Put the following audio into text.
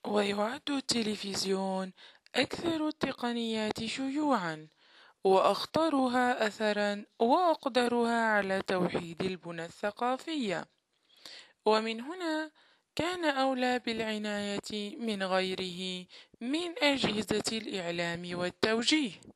ويعد التلفزيون أكثر التقنيات شيوعًا، وأخطرها أثرًا، وأقدرها على توحيد البنى الثقافية، ومن هنا كان أولى بالعناية من غيره من أجهزة الإعلام والتوجيه.